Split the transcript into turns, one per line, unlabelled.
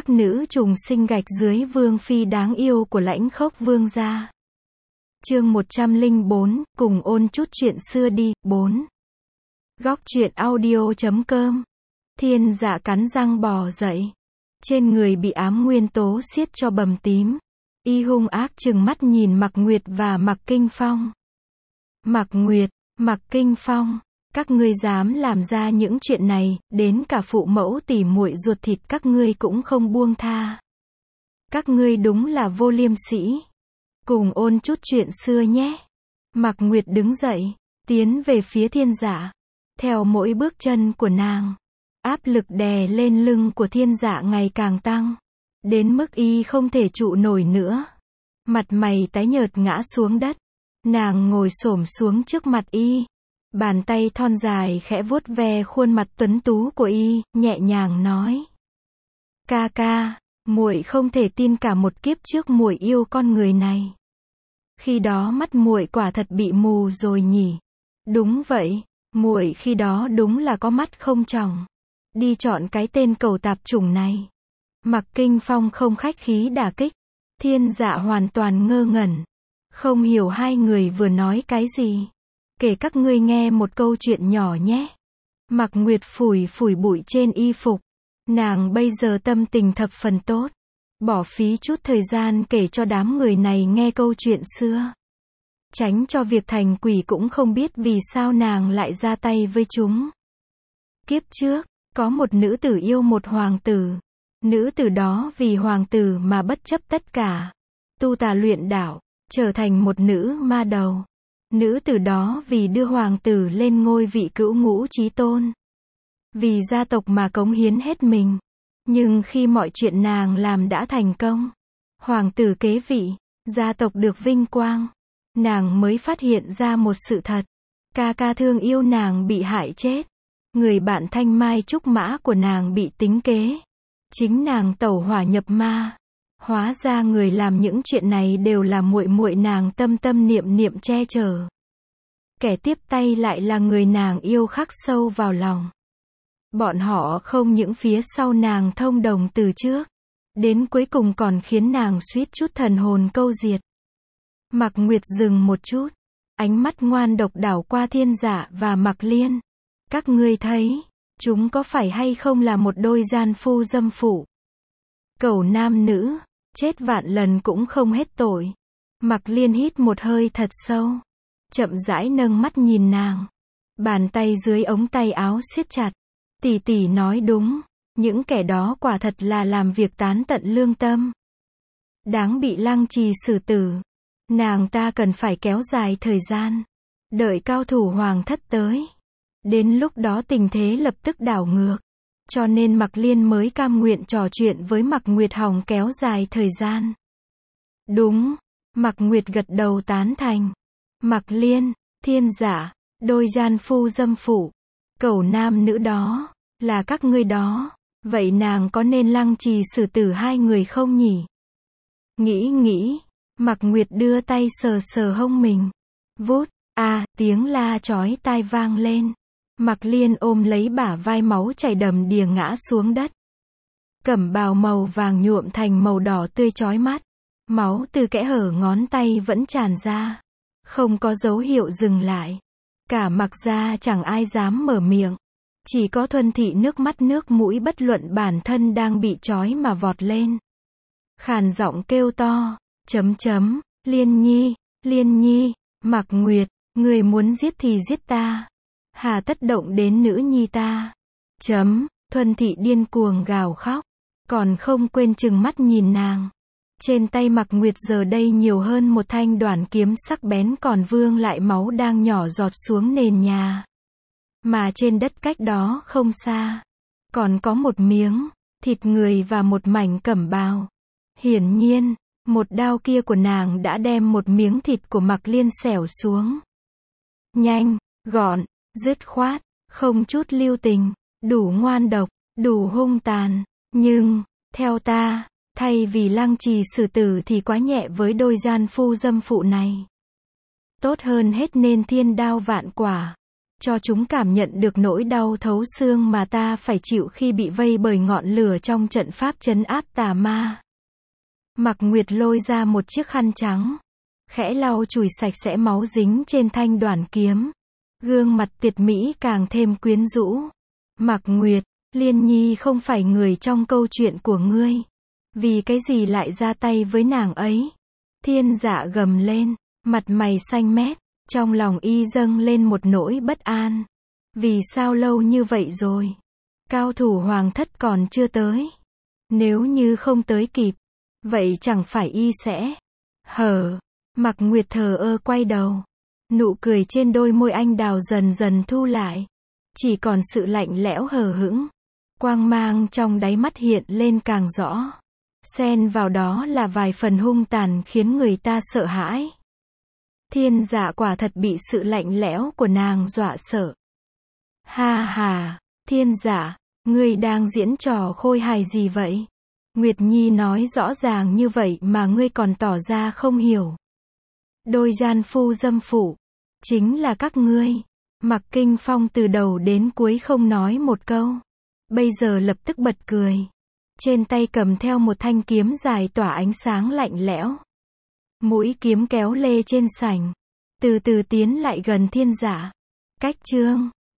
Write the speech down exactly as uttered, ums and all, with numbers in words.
các nữ trùng sinh gạch dưới vương phi đáng yêu của Lãnh Khốc vương gia. Chương một trăm lẻ bốn, cùng ôn chút chuyện xưa đi. bốn. Góc truyện audio chấm com. Thiên Dạ cắn răng bò dậy. Trên người bị ám nguyên tố xiết cho bầm tím. Y hung ác trừng mắt nhìn Mạc Nguyệt và Mạc Kinh Phong. Mạc Nguyệt, Mạc Kinh Phong, các ngươi dám làm ra những chuyện này, đến cả phụ mẫu tỉ muội ruột thịt các ngươi cũng không buông tha. Các ngươi đúng là vô liêm sỉ. Cùng ôn chút chuyện xưa nhé. Mạc Nguyệt đứng dậy, tiến về phía Thiên Dạ. Theo mỗi bước chân của nàng, áp lực đè lên lưng của Thiên Dạ ngày càng tăng, đến mức y không thể trụ nổi nữa. Mặt mày tái nhợt ngã xuống đất. Nàng ngồi xổm xuống trước mặt y, bàn tay thon dài khẽ vuốt ve khuôn mặt tuấn tú của y, nhẹ nhàng nói: "Ca ca, muội không thể tin cả một kiếp trước muội yêu con người này. Khi đó mắt muội quả thật bị mù rồi nhỉ?" "Đúng vậy, muội khi đó đúng là có mắt không tròng. Đi chọn cái tên cẩu tạp chủng này." Mạc Kinh Phong không khách khí đả kích. Thiên Dạ hoàn toàn ngơ ngẩn, không hiểu hai người vừa nói cái gì. "Kể các ngươi nghe một câu chuyện nhỏ nhé." Mạc Nguyệt phủi phủi bụi trên y phục. Nàng bây giờ tâm tình thập phần tốt, bỏ phí chút thời gian kể cho đám người này nghe câu chuyện xưa. Tránh cho việc thành quỷ cũng không biết vì sao nàng lại ra tay với chúng. Kiếp trước, có một nữ tử yêu một hoàng tử. Nữ tử đó vì hoàng tử mà bất chấp tất cả, tu tà luyện đạo, trở thành một nữ ma đầu. Nữ tử đó vì đưa hoàng tử lên ngôi vị cửu ngũ chí tôn, vì gia tộc mà cống hiến hết mình. Nhưng khi mọi chuyện nàng làm đã thành công, hoàng tử kế vị, gia tộc được vinh quang, nàng mới phát hiện ra một sự thật. Ca ca thương yêu nàng bị hại chết. Người bạn thanh mai trúc mã của nàng bị tính kế. Chính nàng tẩu hỏa nhập ma. Hóa ra người làm những chuyện này đều là muội muội nàng tâm tâm niệm niệm che chở. Kẻ tiếp tay lại là người nàng yêu khắc sâu vào lòng. Bọn họ không những phía sau nàng thông đồng từ trước, đến cuối cùng còn khiến nàng suýt chút thần hồn câu diệt. Mạc Nguyệt dừng một chút, ánh mắt ngoan độc đảo qua Thiên Dạ và Mạc Liên. "Các ngươi thấy, chúng có phải hay không là một đôi gian phu dâm phụ? Cẩu nam nữ, chết vạn lần cũng không hết tội." Mạc Liên hít một hơi thật sâu, chậm rãi nâng mắt nhìn nàng. Bàn tay dưới ống tay áo siết chặt. "Tỷ tỷ nói đúng, những kẻ đó quả thật là làm việc tán tận lương tâm. Đáng bị lăng trì xử tử. Nàng ta cần phải kéo dài thời gian, đợi cao thủ hoàng thất tới. Đến lúc đó tình thế lập tức đảo ngược. Cho nên Mạc Liên mới cam nguyện trò chuyện với Mạc Nguyệt hòng kéo dài thời gian." "Đúng." Mạc Nguyệt gật đầu tán thành. "Mạc Liên, Thiên Dạ, đôi gian phu dâm phụ, cẩu nam nữ đó, là các ngươi đó. Vậy nàng có nên lăng trì xử tử hai người không nhỉ?" Nghĩ nghĩ, Mạc Nguyệt đưa tay sờ sờ hông mình. Vút, a, tiếng la chói tai vang lên. Mạc Liên ôm lấy bả vai máu chảy đầm đìa ngã xuống đất. Cẩm bào màu vàng nhuộm thành màu đỏ tươi chói mắt. Máu từ kẽ hở ngón tay vẫn tràn ra, không có dấu hiệu dừng lại. Cả Mạc gia chẳng ai dám mở miệng, chỉ có Thuần Thị nước mắt nước mũi bất luận bản thân đang bị trói mà vọt lên. Khàn giọng kêu to, chấm chấm, "Liên Nhi, Liên Nhi, Mạc Nguyệt, người muốn giết thì giết ta. Hà tất động đến nữ nhi ta." Chấm, Thuần Thị điên cuồng gào khóc, còn không quên trừng mắt nhìn nàng. Trên tay Mạc Nguyệt giờ đây nhiều hơn một thanh đoản kiếm sắc bén còn vương lại máu đang nhỏ giọt xuống nền nhà. Mà trên đất cách đó không xa, còn có một miếng thịt người và một mảnh cẩm bào. Hiển nhiên, một đao kia của nàng đã đem một miếng thịt của Mạc Liên xẻo xuống. Nhanh, gọn, dứt khoát, không chút lưu tình, đủ ngoan độc, đủ hung tàn. Nhưng, theo ta, thay vì lăng trì xử tử thì quá nhẹ với đôi gian phu dâm phụ này. Tốt hơn hết nên thiên đao vạn quả. cho chúng cảm nhận được nỗi đau thấu xương mà ta phải chịu khi bị vây bởi ngọn lửa trong trận pháp trấn áp tà ma. Mạc Nguyệt lôi ra một chiếc khăn trắng, khẽ lau chùi sạch sẽ máu dính trên thanh đoản kiếm. Gương mặt tuyệt mỹ càng thêm quyến rũ. Mạc Nguyệt, Liên Nhi không phải người trong câu chuyện của ngươi. Vì cái gì lại ra tay với nàng ấy? Thiên Dạ gầm lên, mặt mày xanh mét, trong lòng y dâng lên một nỗi bất an. Vì sao lâu như vậy rồi? Cao thủ hoàng thất còn chưa tới. Nếu như không tới kịp, vậy chẳng phải y sẽ... Hờ, Mạc Nguyệt thờ ơ quay đầu. Nụ cười trên đôi môi anh đào dần dần thu lại. Chỉ còn sự lạnh lẽo hờ hững. Quang mang trong đáy mắt hiện lên càng rõ. Xen vào đó là vài phần hung tàn khiến người ta sợ hãi. Thiên Dạ quả thật bị sự lạnh lẽo của nàng dọa sợ. Ha ha, Thiên Dạ, ngươi đang diễn trò khôi hài gì vậy? Nguyệt Nhi nói rõ ràng như vậy mà ngươi còn tỏ ra không hiểu. Đôi gian phu dâm phụ, chính là các ngươi. Mạc Kinh Phong từ đầu đến cuối không nói một câu. Bây giờ lập tức bật cười. Trên tay cầm theo một thanh kiếm dài tỏa ánh sáng lạnh lẽo. Mũi kiếm kéo lê trên sảnh. Từ từ tiến lại gần Thiên Dạ. Cách chương